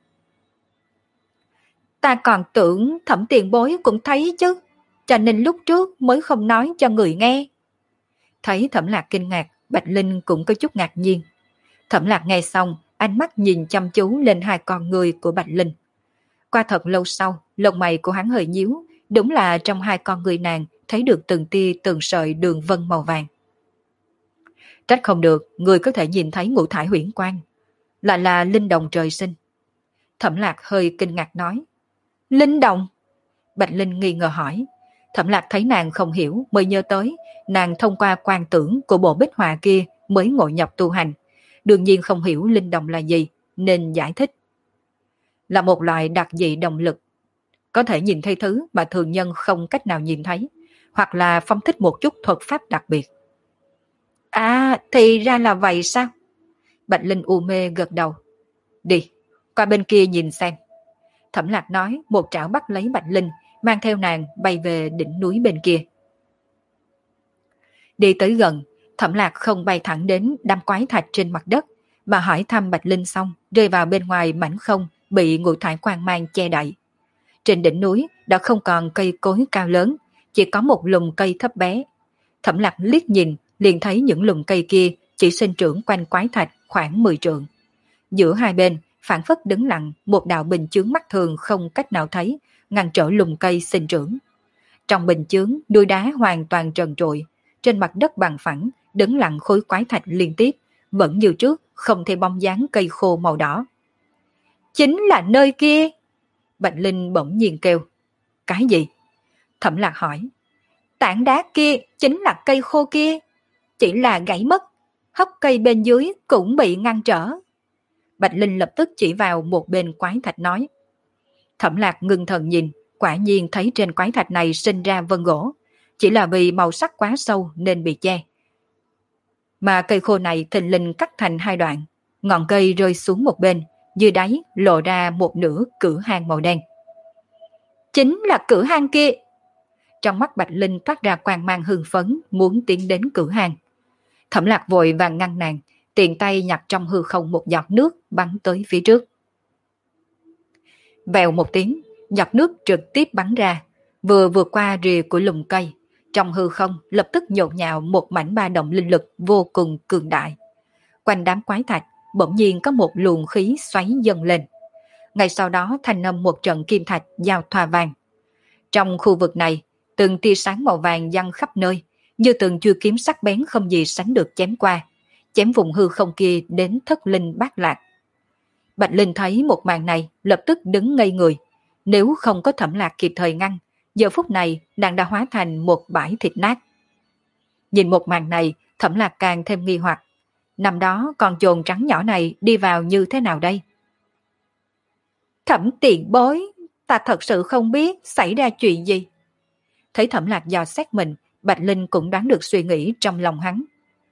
Ta còn tưởng Thẩm tiền bối cũng thấy chứ, cho nên lúc trước mới không nói cho người nghe. Thấy Thẩm Lạc kinh ngạc, Bạch Linh cũng có chút ngạc nhiên. Thẩm Lạc nghe xong, ánh mắt nhìn chăm chú lên hai con người của Bạch Linh. Qua thật lâu sau, lông mày của hắn hơi nhíu, đúng là trong hai con người nàng thấy được từng tia từng sợi đường vân màu vàng. Trách không được, người có thể nhìn thấy ngũ thải huyễn quang, lại là linh đồng trời sinh. Thẩm Lạc hơi kinh ngạc nói. Linh đồng? Bạch Linh nghi ngờ hỏi. Thẩm Lạc thấy nàng không hiểu mới nhớ tới, nàng thông qua quan tưởng của bộ bích họa kia mới ngộ nhập tu hành. Đương nhiên không hiểu linh đồng là gì, nên giải thích. Là một loại đặc dị động lực, có thể nhìn thấy thứ mà thường nhân không cách nào nhìn thấy, hoặc là phong thích một chút thuật pháp đặc biệt. À, thì ra là vậy sao? Bạch Linh u mê gật đầu. Đi, qua bên kia nhìn xem. Thẩm Lạc nói, một trảo bắt lấy Bạch Linh, mang theo nàng bay về đỉnh núi bên kia. Đi tới gần, Thẩm Lạc không bay thẳng đến đám quái thạch trên mặt đất, mà hỏi thăm Bạch Linh xong, rơi vào bên ngoài mảnh không bị ngũ thải quang mang che đậy. Trên đỉnh núi đã không còn cây cối cao lớn, chỉ có một lùm cây thấp bé. Thẩm Lạc liếc nhìn, liền thấy những lùm cây kia chỉ sinh trưởng quanh quái thạch khoảng 10 trượng. Giữa hai bên, phản phất đứng lặng một đạo bình chướng mắt thường không cách nào thấy, ngăn trở lùm cây sinh trưởng. Trong bình chướng, núi đá hoàn toàn trần trụi, trên mặt đất bằng phẳng, đứng lặng khối quái thạch liên tiếp, vẫn như trước, không thể bóng dáng cây khô màu đỏ. Chính là nơi kia! Bạch Linh bỗng nhiên kêu. Cái gì? Thẩm Lạc hỏi. Tảng đá kia chính là cây khô kia, chỉ là gãy mất, hốc cây bên dưới cũng bị ngăn trở. Bạch Linh lập tức chỉ vào một bên quái thạch nói. Thẩm Lạc ngưng thần nhìn, quả nhiên thấy trên quái thạch này sinh ra vân gỗ, chỉ là vì màu sắc quá sâu nên bị che. Mà cây khô này thình lình cắt thành hai đoạn, ngọn cây rơi xuống một bên, dưới đáy lộ ra một nửa cửa hang màu đen. Chính là cửa hang kia! Trong mắt Bạch Linh toát ra quang mang hưng phấn, muốn tiến đến cửa hang. Thẩm Lạc vội vàng ngăn nàng, tiện tay nhặt trong hư không một giọt nước bắn tới phía trước. Vèo một tiếng, giọt nước trực tiếp bắn ra, vừa vượt qua rìa của lùm cây. Trong hư không lập tức nhộn nhạo một mảnh ba động linh lực vô cùng cường đại. Quanh đám quái thạch bỗng nhiên có một luồng khí xoáy dâng lên. Ngay sau đó thanh âm một trận kim thạch giao thoa vàng. Trong khu vực này, từng tia sáng màu vàng giăng khắp nơi, như từng chuôi kiếm sắc bén không gì sánh được chém qua, chém vùng hư không kia đến thất linh bát lạc. Bạch Linh thấy một màn này, lập tức đứng ngây người. Nếu không có Thẩm Lạc kịp thời ngăn, giờ phút này nàng đã hóa thành một bãi thịt nát. Nhìn một màn này, Thẩm Lạc càng thêm nghi hoặc. Năm đó con chồn trắng nhỏ này đi vào như thế nào đây? Thẩm tiền bối, ta thật sự không biết xảy ra chuyện gì. Thấy Thẩm Lạc dò xét mình, Bạch Linh cũng đoán được suy nghĩ trong lòng hắn.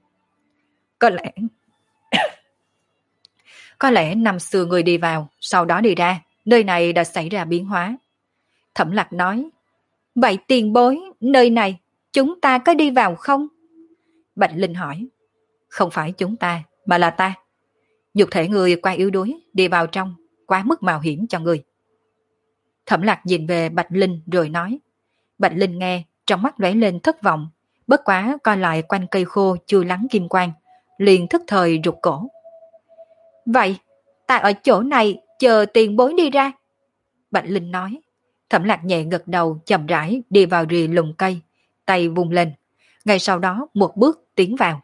Có lẽ năm xưa người đi vào, sau đó đi ra, nơi này đã xảy ra biến hóa. Thẩm Lạc nói, vậy tiền bối, nơi này, chúng ta có đi vào không? Bạch Linh hỏi, không phải chúng ta, mà là ta. Nhục thể người quá yếu đuối, đi vào trong, quá mức mạo hiểm cho người. Thẩm Lạc nhìn về Bạch Linh rồi nói. Bạch Linh nghe, trong mắt lóe lên thất vọng, bất quá coi lại quanh cây khô chưa lắng kim quang, liền thức thời rụt cổ. Vậy, ta ở chỗ này chờ tiền bối đi ra. Bạch Linh nói. Thẩm Lạc nhẹ gật đầu chậm rãi đi vào rìa lùm cây, tay vung lên. Ngay sau đó một bước tiến vào.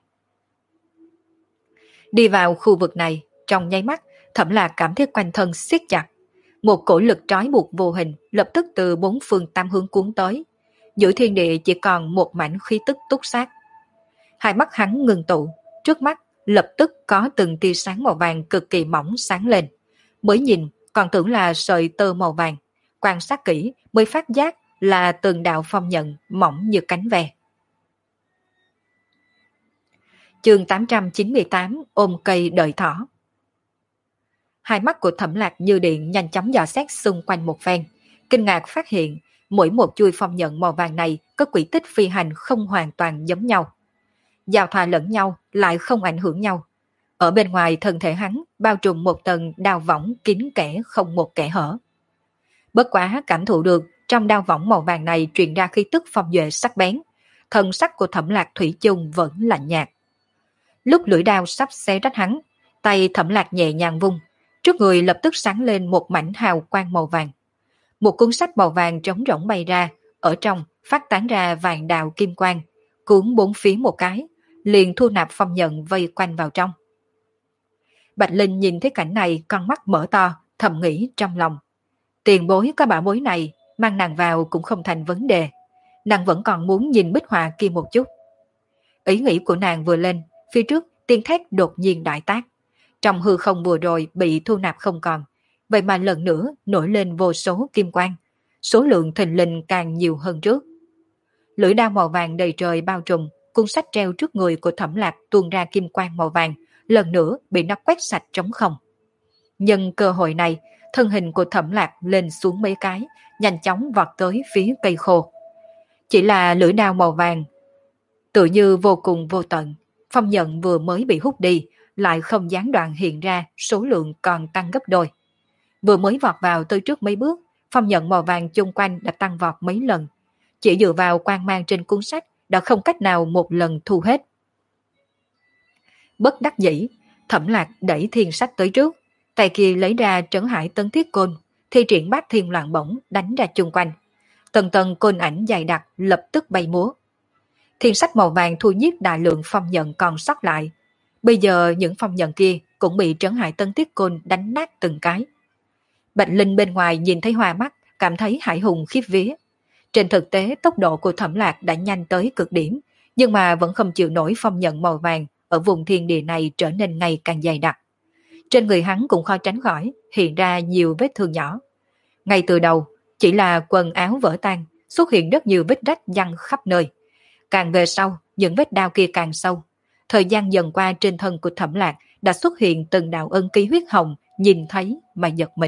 Đi vào khu vực này, trong nháy mắt, Thẩm Lạc cảm thấy quanh thân siết chặt. Một cổ lực trói buộc vô hình lập tức từ bốn phương tám hướng cuốn tới. Giữa thiên địa chỉ còn một mảnh khí tức túc sát. Hai mắt hắn ngừng tụ, trước mắt lập tức có từng tia sáng màu vàng cực kỳ mỏng sáng lên. Mới nhìn còn tưởng là sợi tơ màu vàng, quan sát kỹ mới phát giác là từng đạo phong nhận mỏng như cánh ve. Chương 898 ôm cây đợi thỏ. Hai mắt của Thẩm Lạc như điện nhanh chóng dò xét xung quanh một phen, kinh ngạc phát hiện mỗi một chui phong nhận màu vàng này có quỹ tích phi hành không hoàn toàn giống nhau. Giao thoa lẫn nhau lại không ảnh hưởng nhau. Ở bên ngoài thân thể hắn bao trùm một tầng đao võng kín kẽ không một kẽ hở. Bất quá cảm thụ được trong đao võng màu vàng này truyền ra khí tức phong duệ sắc bén, thân sắc của Thẩm Lạc thủy chung vẫn lạnh nhạt. Lúc lưỡi đao sắp xé rách hắn, tay Thẩm Lạc nhẹ nhàng vung, trước người lập tức sáng lên một mảnh hào quang màu vàng. Một cuốn sách màu vàng trống rỗng bay ra, ở trong phát tán ra vàng đạo kim quang, cuốn bốn phía một cái, liền thu nạp phong nhận vây quanh vào trong. Bạch Linh nhìn thấy cảnh này, con mắt mở to, thầm nghĩ trong lòng. Tiền bối có bảo bối này, mang nàng vào cũng không thành vấn đề. Nàng vẫn còn muốn nhìn bích họa kia một chút. Ý nghĩ của nàng vừa lên, phía trước tiếng thét đột nhiên đại tác. Trong hư không vừa rồi bị thu nạp không còn, vậy mà lần nữa nổi lên vô số kim quang, số lượng thình lình càng nhiều hơn trước. Lưỡi đao màu vàng đầy trời bao trùm, cuốn sách treo trước người của Thẩm Lạc tuôn ra kim quang màu vàng, lần nữa bị nó quét sạch trống không. Nhân cơ hội này, thân hình của Thẩm Lạc lên xuống mấy cái, nhanh chóng vọt tới phía cây khô. Chỉ là lưỡi đao màu vàng, tự như vô cùng vô tận, phong nhận vừa mới bị hút đi, lại không gián đoạn hiện ra, số lượng còn tăng gấp đôi. Vừa mới vọt vào tới trước mấy bước, phong nhận màu vàng chung quanh đã tăng vọt mấy lần. Chỉ dựa vào quang mang trên cuốn sách đã không cách nào một lần thu hết. Bất đắc dĩ, Thẩm Lạc đẩy thiên sách tới trước, tay kia lấy ra trấn hải tấn thiết côn, thi triển bát thiên loạn bổng đánh ra chung quanh. Tầng tầng côn ảnh dày đặc lập tức bay múa. Thiên sách màu vàng thu nhiếp đại lượng phong nhận còn sót lại. Bây giờ những phong nhận kia cũng bị trấn hải tấn thiết côn đánh nát từng cái. Bạch Linh bên ngoài nhìn thấy hoa mắt, cảm thấy hải hùng khiếp vía. Trên thực tế tốc độ của Thẩm Lạc đã nhanh tới cực điểm, nhưng mà vẫn không chịu nổi phong nhận màu vàng ở vùng thiên địa này trở nên ngày càng dày đặc. Trên người hắn cũng khó tránh khỏi hiện ra nhiều vết thương nhỏ. Ngay từ đầu, chỉ là quần áo vỡ tan, xuất hiện rất nhiều vết rách văng khắp nơi. Càng về sau, những vết đao kia càng sâu. Thời gian dần qua trên thân của Thẩm Lạc đã xuất hiện từng đạo ân ký huyết hồng, nhìn thấy mà giật mình.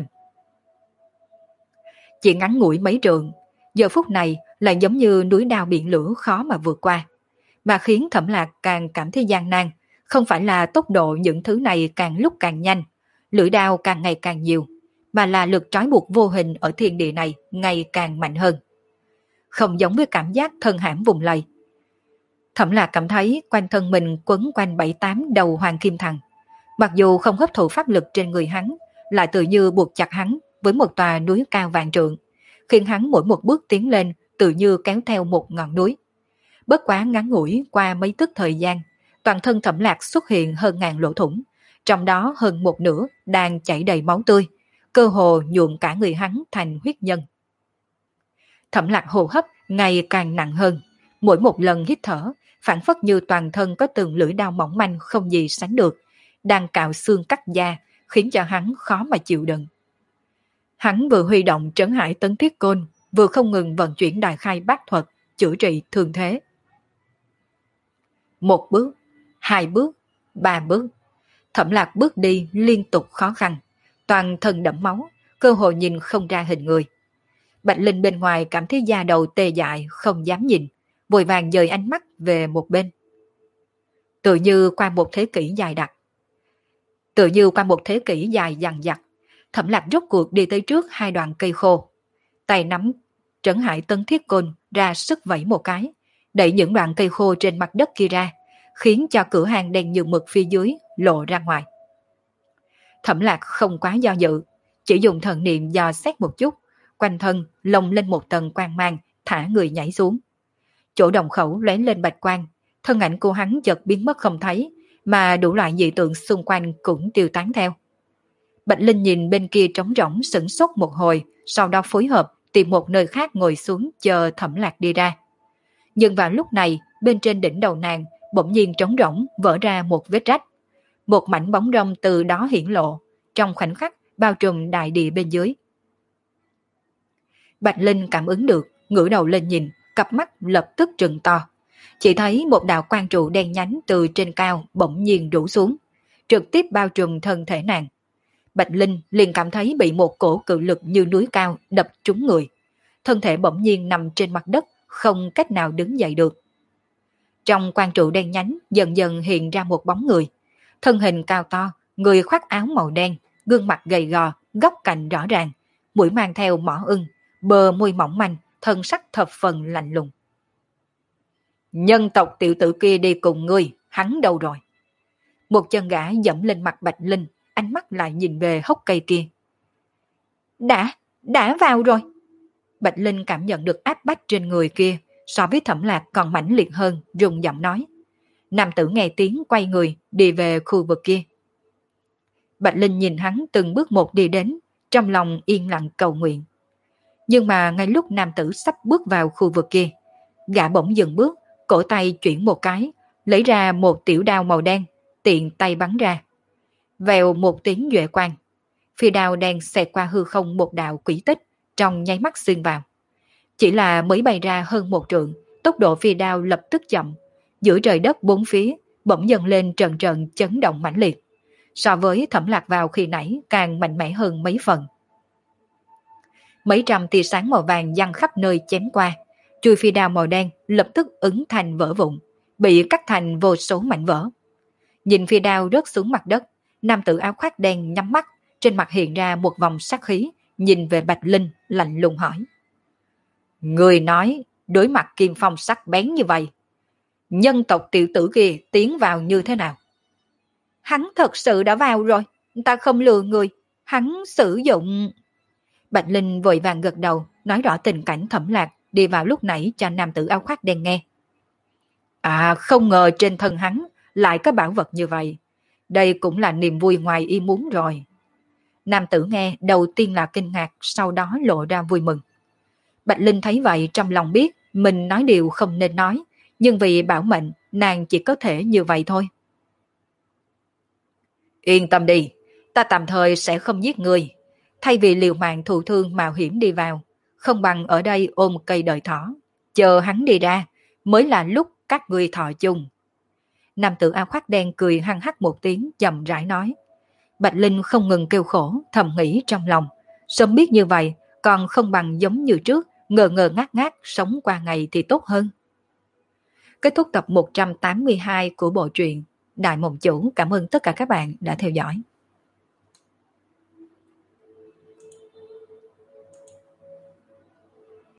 Chỉ ngắn ngủi mấy trượng, giờ phút này lại giống như núi đao biển lửa khó mà vượt qua. Mà khiến Thẩm Lạc càng cảm thấy gian nan, không phải là tốc độ những thứ này càng lúc càng nhanh, lưỡi đao càng ngày càng nhiều, mà là lực trói buộc vô hình ở thiên địa này ngày càng mạnh hơn. Không giống với cảm giác thân hãm vùng lầy. Thẩm Lạc cảm thấy quanh thân mình quấn quanh 7-8 đầu hoàng kim thằng. Mặc dù không hấp thụ pháp lực trên người hắn, lại tự như buộc chặt hắn với một tòa núi cao vạn trượng, khiến hắn mỗi một bước tiến lên tự như kéo theo một ngọn núi. Bất quá ngắn ngủi qua mấy tức thời gian, toàn thân Thẩm Lạc xuất hiện hơn ngàn lỗ thủng, trong đó hơn một nửa đang chảy đầy máu tươi, cơ hồ nhuộm cả người hắn thành huyết nhân. Thẩm Lạc hô hấp ngày càng nặng hơn, mỗi một lần hít thở, phản phất như toàn thân có từng lưỡi đao mỏng manh không gì sánh được, đang cạo xương cắt da, khiến cho hắn khó mà chịu đựng. Hắn vừa huy động trấn hải tấn thiết côn, vừa không ngừng vận chuyển đại khai bát thuật, chữa trị thương thế. Một bước, hai bước, ba bước, Thẩm Lạc bước đi liên tục khó khăn, toàn thân đẫm máu, cơ hội nhìn không ra hình người. Bạch Linh bên ngoài cảm thấy da đầu tê dại, không dám nhìn, vội vàng dời ánh mắt về một bên. Tự như qua một thế kỷ dài dằng dặc, Thẩm Lạc rốt cuộc đi tới trước hai đoạn cây khô. Tay nắm trấn hải tấn thiết côn ra sức vẫy một cái, đẩy những đoạn cây khô trên mặt đất kia ra, khiến cho cửa hàng đen như mực phía dưới lộ ra ngoài. Thẩm Lạc không quá do dự, chỉ dùng thần niệm dò xét một chút, quanh thân lồng lên một tầng quang mang, thả người nhảy xuống. Chỗ đồng khẩu lóe lên bạch quang, thân ảnh của hắn chợt biến mất không thấy, mà đủ loại dị tượng xung quanh cũng tiêu tán theo. Bạch Linh nhìn bên kia trống rỗng sửng sốt một hồi, sau đó phối hợp tìm một nơi khác ngồi xuống chờ Thẩm Lạc đi ra. Nhưng vào lúc này, bên trên đỉnh đầu nàng bỗng nhiên trống rỗng vỡ ra một vết rách. Một mảnh bóng rông từ đó hiển lộ, trong khoảnh khắc bao trùm đại địa bên dưới. Bạch Linh cảm ứng được, ngửa đầu lên nhìn, cặp mắt lập tức trừng to. Chỉ thấy một đạo quang trụ đen nhánh từ trên cao bỗng nhiên rủ xuống, trực tiếp bao trùm thân thể nàng. Bạch Linh liền cảm thấy bị một cổ cự lực như núi cao đập trúng người. Thân thể bỗng nhiên nằm trên mặt đất, không cách nào đứng dậy được. Trong quang trụ đen nhánh dần dần hiện ra một bóng người. Thân hình cao to, người khoác áo màu đen, gương mặt gầy gò, góc cạnh rõ ràng, mũi mang theo mỏ ưng, bờ môi mỏng manh, thân sắc thập phần lạnh lùng. Nhân tộc tiểu tử kia đi cùng ngươi, hắn đâu rồi? Một chân gã dẫm lên mặt Bạch Linh, ánh mắt lại nhìn về hốc cây kia. Đã vào rồi. Bạch Linh cảm nhận được áp bách trên người kia, so với Thẩm Lạc còn mãnh liệt hơn, rung giọng nói. Nam tử nghe tiếng quay người, đi về khu vực kia. Bạch Linh nhìn hắn từng bước một đi đến, trong lòng yên lặng cầu nguyện. Nhưng mà ngay lúc nam tử sắp bước vào khu vực kia, gã bỗng dừng bước, cổ tay chuyển một cái, lấy ra một tiểu đao màu đen, tiện tay bắn ra. Vèo một tiếng duệ quang, phi đao đen xẹt qua hư không một đạo quỷ tích, trong nháy mắt xuyên vào. Chỉ là mới bay ra hơn một trượng, tốc độ phi đao lập tức chậm, giữa trời đất bốn phía bỗng dần lên trận trận chấn động mãnh liệt. So với Thẩm Lạc vào khi nãy càng mạnh mẽ hơn mấy phần. Mấy trăm tia sáng màu vàng giăng khắp nơi chém qua, chuôi phi đao màu đen lập tức ứng thành vỡ vụn, bị cắt thành vô số mảnh vỡ. Nhìn phi đao rớt xuống mặt đất, nam tử áo khoác đen nhắm mắt, trên mặt hiện ra một vòng sát khí, nhìn về Bạch Linh lạnh lùng hỏi. Người nói, đối mặt kim phong sắc bén như vậy, nhân tộc tiểu tử kia tiến vào như thế nào? Hắn thật sự đã vào rồi, ta không lừa người, hắn sử dụng... Bạch Linh vội vàng gật đầu, nói rõ tình cảnh Thẩm Lạc đi vào lúc nãy cho nam tử áo khoác đen nghe. À, không ngờ trên thân hắn lại có bảo vật như vậy. Đây cũng là niềm vui ngoài ý muốn rồi. Nam tử nghe đầu tiên là kinh ngạc, sau đó lộ ra vui mừng. Bạch Linh thấy vậy trong lòng biết mình nói điều không nên nói, nhưng vì bảo mệnh nàng chỉ có thể như vậy thôi. Yên tâm đi, ta tạm thời sẽ không giết người. Thay vì liều mạng thụ thương mạo hiểm đi vào, không bằng ở đây ôm cây đợi thỏ. Chờ hắn đi ra, mới là lúc các ngươi thọ chung. Nam tử áo khoác đen cười hăng hắc một tiếng, chậm rãi nói. Bạch Linh không ngừng kêu khổ, thầm nghĩ trong lòng. Sớm biết như vậy, còn không bằng giống như trước, ngờ ngờ ngác ngác sống qua ngày thì tốt hơn. Kết thúc tập 182 của bộ truyện. Đại Mộng Chủ cảm ơn tất cả các bạn đã theo dõi.